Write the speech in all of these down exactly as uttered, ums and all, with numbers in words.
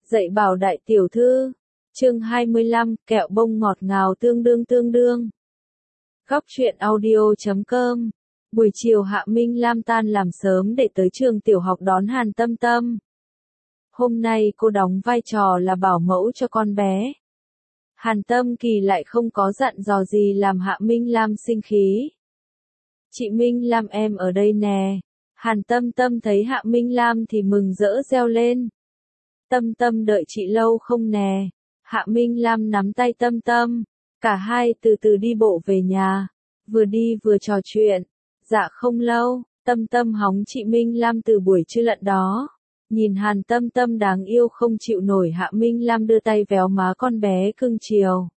Dạy bảo đại tiểu thư. Chương hai mươi lăm, kẹo bông ngọt ngào tương đương tương đương. Góc truyện audio chấm com. Buổi chiều Hạ Minh Lam tan làm sớm để tới trường tiểu học đón Hàn Tâm Tâm. Hôm nay cô đóng vai trò là bảo mẫu cho con bé. Hàn Tâm Kỳ lại không có dặn dò gì làm Hạ Minh Lam sinh khí. Chị Minh Lam em ở đây nè. Hàn Tâm Tâm thấy Hạ Minh Lam thì mừng rỡ reo lên. Tâm Tâm đợi chị lâu không nè. Hạ Minh Lam nắm tay Tâm Tâm. Cả hai từ từ đi bộ về nhà. Vừa đi vừa trò chuyện. Dạ không lâu, Tâm Tâm hóng chị Minh Lam từ buổi trưa lận đó. Nhìn Hàn Tâm Tâm đáng yêu không chịu nổi, Hạ Minh Lam đưa tay véo má con bé cưng chiều.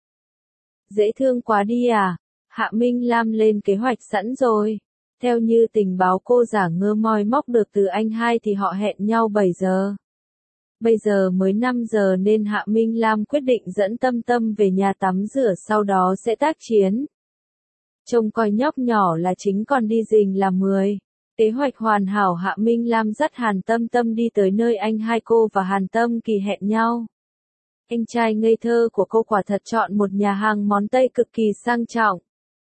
Dễ thương quá đi à? Hạ Minh Lam lên kế hoạch sẵn rồi. Theo như tình báo cô giả ngơ moi móc được từ anh hai thì họ hẹn nhau bảy giờ. Bây giờ mới năm giờ nên Hạ Minh Lam quyết định dẫn Tâm Tâm về nhà tắm rửa, sau đó sẽ tác chiến. Trông coi nhóc nhỏ là chính, còn đi rình là mười. Kế hoạch hoàn hảo. Hạ Minh Lam dắt Hàn Tâm Tâm đi tới nơi anh hai cô và Hàn Tâm Kỳ hẹn nhau. Anh trai ngây thơ của cô quả thật chọn một nhà hàng món Tây cực kỳ sang trọng.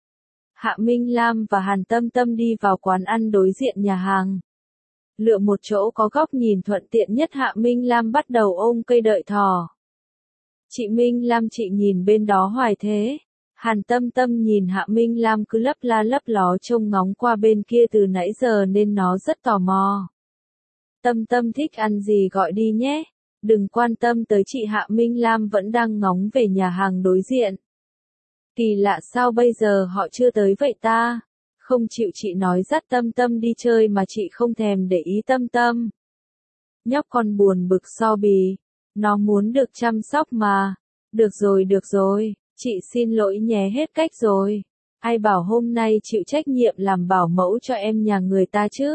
Hạ Minh Lam và Hàn Tâm Tâm đi vào quán ăn đối diện nhà hàng. Lựa một chỗ có góc nhìn thuận tiện nhất, Hạ Minh Lam bắt đầu ôm cây đợi thỏ. Chị Minh Lam, chị nhìn bên đó hoài thế. Hàn Tâm Tâm nhìn Hạ Minh Lam cứ lấp la lấp ló trông ngóng qua bên kia từ nãy giờ nên nó rất tò mò. Tâm Tâm thích ăn gì gọi đi nhé. Đừng quan tâm tới chị. Hạ Minh Lam vẫn đang ngóng về nhà hàng đối diện. Kỳ lạ, sao bây giờ họ chưa tới vậy ta? Không chịu chị nói dắt Tâm Tâm đi chơi mà chị không thèm để ý Tâm Tâm. Nhóc con buồn bực so bì. Nó muốn được chăm sóc mà. Được rồi được rồi, chị xin lỗi nhé, hết cách rồi. Ai bảo hôm nay chịu trách nhiệm làm bảo mẫu cho em nhà người ta chứ?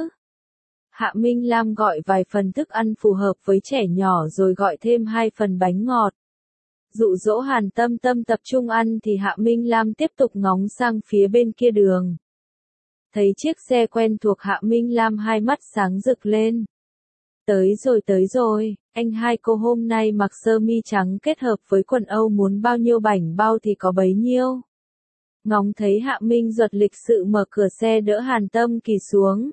Hạ Minh Lam gọi vài phần thức ăn phù hợp với trẻ nhỏ rồi gọi thêm hai phần bánh ngọt. Dụ dỗ Hàn Tâm Tâm tập trung ăn thì Hạ Minh Lam tiếp tục ngóng sang phía bên kia đường. Thấy chiếc xe quen thuộc, Hạ Minh Lam hai mắt sáng rực lên. Tới rồi tới rồi, anh hai cô hôm nay mặc sơ mi trắng kết hợp với quần Âu, muốn bao nhiêu bảnh bao thì có bấy nhiêu. Ngóng thấy Hạ Minh Duật lịch sự mở cửa xe đỡ Hàn Tâm Kỳ xuống.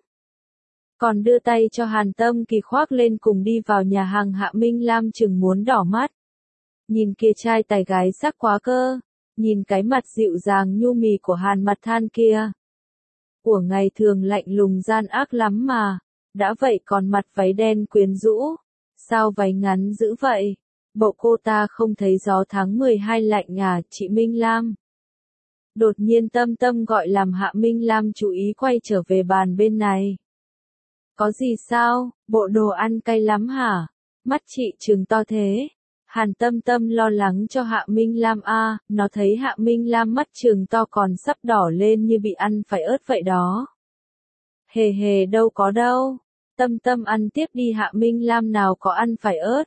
Còn đưa tay cho Hàn Tâm Kỳ khoác lên cùng đi vào nhà hàng. Hạ Minh Lam chừng muốn đỏ mắt. Nhìn kia trai tài gái sắc quá cơ. Nhìn cái mặt dịu dàng nhu mì của Hàn Mặt Than kia. Của ngày thường lạnh lùng gian ác lắm mà. Đã vậy còn mặt váy đen quyến rũ. Sao váy ngắn dữ vậy? Bộ cô ta không thấy gió tháng mười hai lạnh à, chị Minh Lam? Đột nhiên Tâm Tâm gọi làm Hạ Minh Lam chú ý quay trở về bàn bên này. Có gì sao? Bộ đồ ăn cay lắm hả? Mắt chị trừng to thế. Hàn Tâm Tâm lo lắng cho Hạ Minh Lam. A, à, nó thấy Hạ Minh Lam mắt trừng to còn sắp đỏ lên như bị ăn phải ớt vậy đó. Hề hề, đâu có đâu. Tâm Tâm ăn tiếp đi. Hạ Minh Lam nào có ăn phải ớt.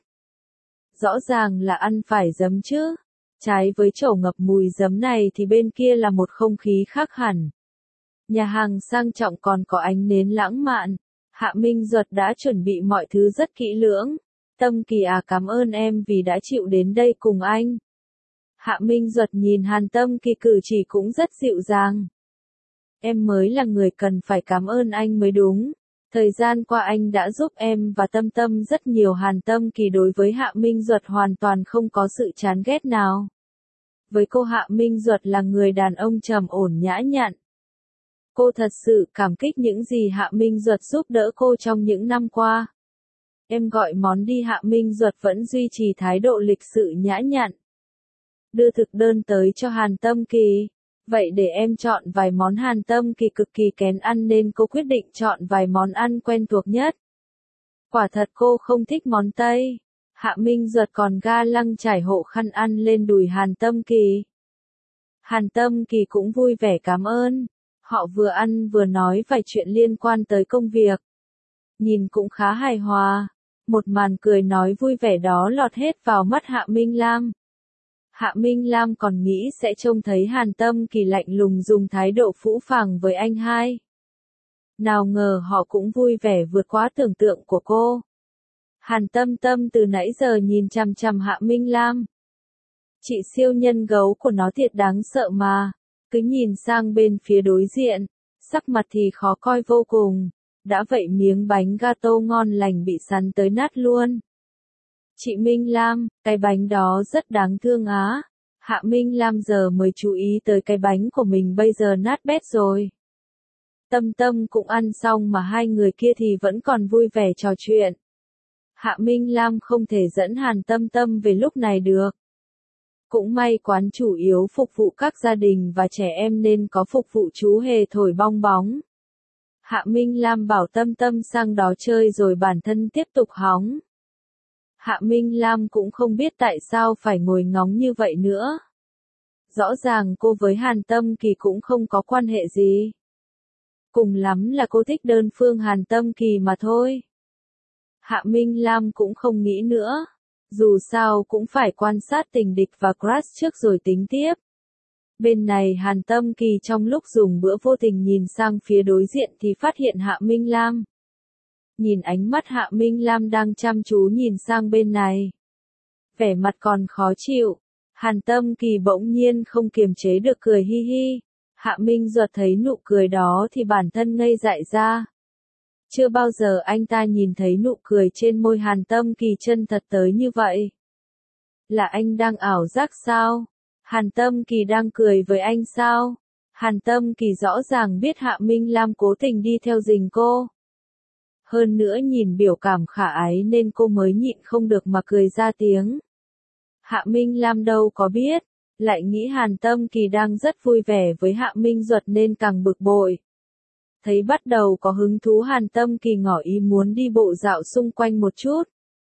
Rõ ràng là ăn phải giấm chứ. Trái với chậu ngập mùi giấm này thì bên kia là một không khí khác hẳn. Nhà hàng sang trọng còn có ánh nến lãng mạn. Hạ Minh Duật đã chuẩn bị mọi thứ rất kỹ lưỡng. Tâm Kỳ à, cảm ơn em vì đã chịu đến đây cùng anh. Hạ Minh Duật nhìn Hàn Tâm Kỳ cử chỉ cũng rất dịu dàng. Em mới là người cần phải cảm ơn anh mới đúng. Thời gian qua anh đã giúp em và Tâm Tâm rất nhiều. Hàn Tâm Kỳ đối với Hạ Minh Duật hoàn toàn không có sự chán ghét nào. Với cô, Hạ Minh Duật là người đàn ông trầm ổn nhã nhặn. Cô thật sự cảm kích những gì Hạ Minh Duật giúp đỡ cô trong những năm qua. Em gọi món đi. Hạ Minh Duật vẫn duy trì thái độ lịch sự nhã nhặn. Đưa thực đơn tới cho Hàn Tâm Kỳ. Vậy để em chọn vài món. Hàn Tâm Kỳ cực kỳ kén ăn nên cô quyết định chọn vài món ăn quen thuộc nhất. Quả thật cô không thích món Tây. Hạ Minh Duật còn ga lăng trải hộ khăn ăn lên đùi Hàn Tâm Kỳ. Hàn Tâm Kỳ cũng vui vẻ cảm ơn. Họ vừa ăn vừa nói vài chuyện liên quan tới công việc. Nhìn cũng khá hài hòa. Một màn cười nói vui vẻ đó lọt hết vào mắt Hạ Minh Lam. Hạ Minh Lam còn nghĩ sẽ trông thấy Hàn Tâm Kỳ lạnh lùng dùng thái độ phũ phàng với anh hai. Nào ngờ họ cũng vui vẻ vượt quá tưởng tượng của cô. Hàn Tâm Tâm từ nãy giờ nhìn chằm chằm Hạ Minh Lam. Chị siêu nhân gấu của nó thiệt đáng sợ mà, cứ nhìn sang bên phía đối diện, sắc mặt thì khó coi vô cùng, đã vậy miếng bánh gato ngon lành bị sắn tới nát luôn. Chị Minh Lam, cái bánh đó rất đáng thương á. Hạ Minh Lam giờ mới chú ý tới cái bánh của mình bây giờ nát bét rồi. Tâm Tâm cũng ăn xong mà hai người kia thì vẫn còn vui vẻ trò chuyện. Hạ Minh Lam không thể dẫn Hàn Tâm Tâm về lúc này được. Cũng may quán chủ yếu phục vụ các gia đình và trẻ em nên có phục vụ chú hề thổi bong bóng. Hạ Minh Lam bảo Tâm Tâm sang đó chơi rồi bản thân tiếp tục hóng. Hạ Minh Lam cũng không biết tại sao phải ngồi ngóng như vậy nữa. Rõ ràng cô với Hàn Tâm Kỳ cũng không có quan hệ gì. Cùng lắm là cô thích đơn phương Hàn Tâm Kỳ mà thôi. Hạ Minh Lam cũng không nghĩ nữa. Dù sao cũng phải quan sát tình địch và crush trước rồi tính tiếp. Bên này Hàn Tâm Kỳ trong lúc dùng bữa vô tình nhìn sang phía đối diện thì phát hiện Hạ Minh Lam. Nhìn ánh mắt Hạ Minh Lam đang chăm chú nhìn sang bên này. Vẻ mặt còn khó chịu. Hàn Tâm Kỳ bỗng nhiên không kiềm chế được cười hi hi. Hạ Minh Duật thấy nụ cười đó thì bản thân ngây dại ra. Chưa bao giờ anh ta nhìn thấy nụ cười trên môi Hàn Tâm Kỳ chân thật tới như vậy. Là anh đang ảo giác sao? Hàn Tâm Kỳ đang cười với anh sao? Hàn Tâm Kỳ rõ ràng biết Hạ Minh Lam cố tình đi theo rình cô. Hơn nữa nhìn biểu cảm khả ái nên cô mới nhịn không được mà cười ra tiếng. Hạ Minh Lam đâu có biết, lại nghĩ Hàn Tâm Kỳ đang rất vui vẻ với Hạ Minh Duật nên càng bực bội. Thấy bắt đầu có hứng thú Hàn Tâm Kỳ ngỏ ý muốn đi bộ dạo xung quanh một chút.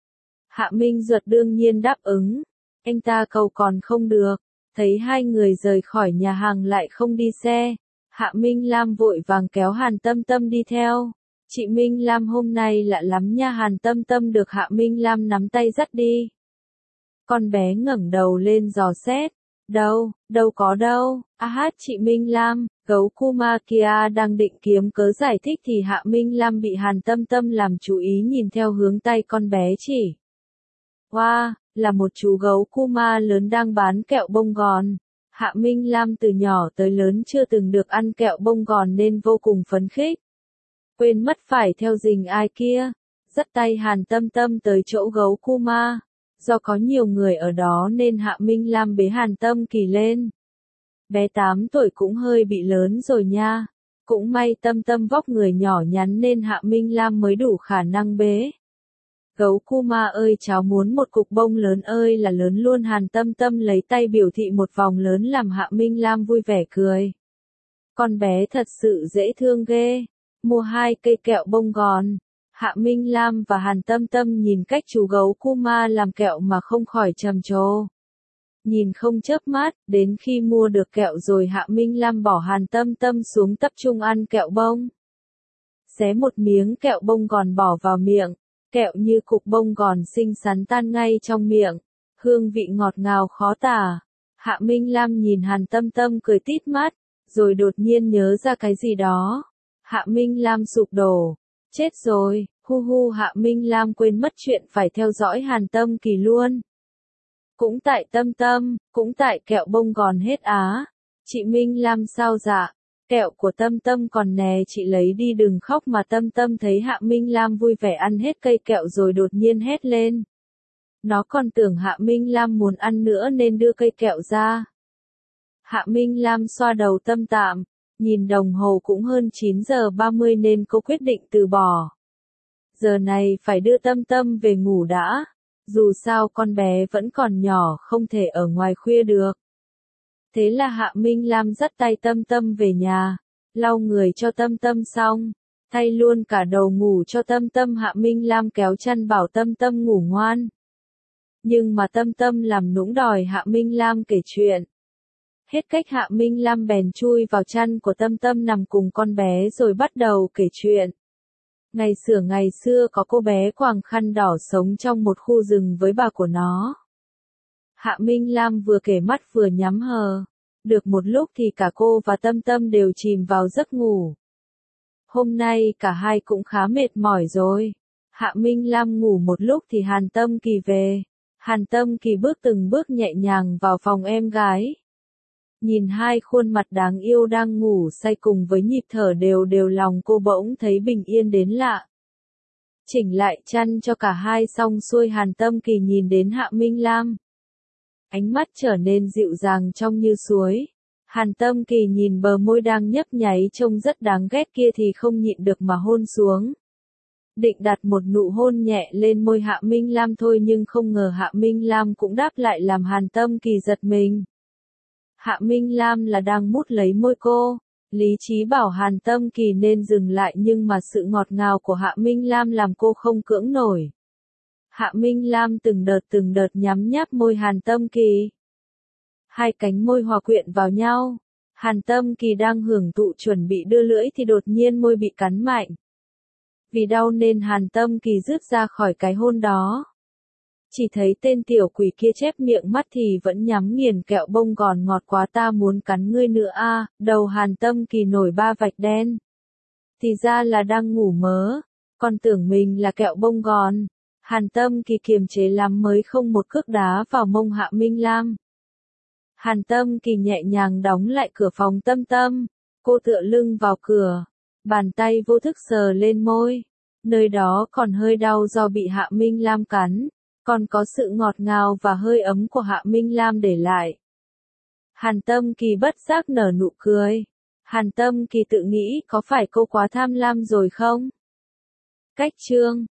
Hạ Minh Duật đương nhiên đáp ứng, anh ta cầu còn không được, thấy hai người rời khỏi nhà hàng lại không đi xe. Hạ Minh Lam vội vàng kéo Hàn Tâm Tâm đi theo. Chị Minh Lam hôm nay lạ lắm nha. Hàn Tâm Tâm được Hạ Minh Lam nắm tay dắt đi. Con bé ngẩng đầu lên dò xét. Đâu, đâu có đâu, a hát chị Minh Lam, gấu Kuma kia đang định kiếm cớ giải thích thì Hạ Minh Lam bị Hàn Tâm Tâm làm chú ý nhìn theo hướng tay con bé chỉ. Wow, là một chú gấu Kuma lớn đang bán kẹo bông gòn. Hạ Minh Lam từ nhỏ tới lớn chưa từng được ăn kẹo bông gòn nên vô cùng phấn khích. Quên mất phải theo rình ai kia, dắt tay Hàn Tâm Tâm tới chỗ gấu Kuma. Do có nhiều người ở đó nên Hạ Minh Lam bế Hàn Tâm Kỳ lên. Bé tám tuổi cũng hơi bị lớn rồi nha. Cũng may Tâm Tâm vóc người nhỏ nhắn nên Hạ Minh Lam mới đủ khả năng bế. Gấu Kuma ơi cháu muốn một cục bông lớn ơi là lớn luôn. Hàn Tâm Tâm lấy tay biểu thị một vòng lớn làm Hạ Minh Lam vui vẻ cười. Con bé thật sự dễ thương ghê. Mua hai cây kẹo bông gòn. Hạ Minh Lam và Hàn Tâm Tâm nhìn cách chú gấu Kuma làm kẹo mà không khỏi trầm trồ. Nhìn không chớp mắt, đến khi mua được kẹo rồi Hạ Minh Lam bỏ Hàn Tâm Tâm xuống tập trung ăn kẹo bông. Xé một miếng kẹo bông gòn bỏ vào miệng, kẹo như cục bông gòn xinh xắn tan ngay trong miệng, hương vị ngọt ngào khó tả. Hạ Minh Lam nhìn Hàn Tâm Tâm cười tít mắt, rồi đột nhiên nhớ ra cái gì đó. Hạ Minh Lam sụp đổ. Chết rồi, hu hu. Hạ Minh Lam quên mất chuyện phải theo dõi Hàn Tâm Kỳ luôn. Cũng tại Tâm Tâm, cũng tại kẹo bông gòn hết á. Chị Minh Lam sao dạ? Kẹo của Tâm Tâm còn nè, chị lấy đi đừng khóc mà. Tâm Tâm thấy Hạ Minh Lam vui vẻ ăn hết cây kẹo rồi đột nhiên hét lên. Nó còn tưởng Hạ Minh Lam muốn ăn nữa nên đưa cây kẹo ra. Hạ Minh Lam xoa đầu tâm tạm. Nhìn đồng hồ cũng hơn chín giờ ba mươi nên cô quyết định từ bỏ. Giờ này phải đưa Tâm Tâm về ngủ đã. Dù sao con bé vẫn còn nhỏ không thể ở ngoài khuya được. Thế là Hạ Minh Lam dắt tay Tâm Tâm về nhà. Lau người cho Tâm Tâm xong. Thay luôn cả đầu ngủ cho Tâm Tâm. Hạ Minh Lam kéo chăn bảo Tâm Tâm ngủ ngoan. Nhưng mà Tâm Tâm làm nũng đòi Hạ Minh Lam kể chuyện. Hết cách Hạ Minh Lam bèn chui vào chăn của Tâm Tâm nằm cùng con bé rồi bắt đầu kể chuyện. Ngày xưa ngày xưa có cô bé quàng khăn đỏ sống trong một khu rừng với bà của nó. Hạ Minh Lam vừa kể mắt vừa nhắm hờ. Được một lúc thì cả cô và Tâm Tâm đều chìm vào giấc ngủ. Hôm nay cả hai cũng khá mệt mỏi rồi. Hạ Minh Lam ngủ một lúc thì Hàn Tâm Kỳ về. Hàn Tâm Kỳ bước từng bước nhẹ nhàng vào phòng em gái. Nhìn hai khuôn mặt đáng yêu đang ngủ say cùng với nhịp thở đều đều, lòng cô bỗng thấy bình yên đến lạ. Chỉnh lại chăn cho cả hai xong xuôi, Hàn Tâm Kỳ nhìn đến Hạ Minh Lam. Ánh mắt trở nên dịu dàng trong như suối. Hàn Tâm Kỳ nhìn bờ môi đang nhấp nháy trông rất đáng ghét kia thì không nhịn được mà hôn xuống. Định đặt một nụ hôn nhẹ lên môi Hạ Minh Lam thôi nhưng không ngờ Hạ Minh Lam cũng đáp lại làm Hàn Tâm Kỳ giật mình. Hạ Minh Lam là đang mút lấy môi cô. Lý trí bảo Hàn Tâm Kỳ nên dừng lại nhưng mà sự ngọt ngào của Hạ Minh Lam làm cô không cưỡng nổi. Hạ Minh Lam từng đợt từng đợt nhắm nháp môi Hàn Tâm Kỳ. Hai cánh môi hòa quyện vào nhau. Hàn Tâm Kỳ đang hưởng thụ chuẩn bị đưa lưỡi thì đột nhiên môi bị cắn mạnh. Vì đau nên Hàn Tâm Kỳ rứt ra khỏi cái hôn đó. Chỉ thấy tên tiểu quỷ kia chép miệng mắt thì vẫn nhắm nghiền kẹo bông gòn ngọt quá, ta muốn cắn ngươi nữa a. À, đầu Hàn Tâm Kỳ nổi ba vạch đen. Thì ra là đang ngủ mớ, còn tưởng mình là kẹo bông gòn. Hàn Tâm Kỳ kiềm chế lắm mới không một cước đá vào mông Hạ Minh Lam. Hàn Tâm Kỳ nhẹ nhàng đóng lại cửa phòng Tâm Tâm. Cô tựa lưng vào cửa, bàn tay vô thức sờ lên môi. Nơi đó còn hơi đau do bị Hạ Minh Lam cắn. Còn có sự ngọt ngào và hơi ấm của Hạ Minh Lam để lại. Hàn Tâm Kỳ bất giác nở nụ cười. Hàn Tâm Kỳ tự nghĩ có phải cô quá tham lam rồi không? Cách chương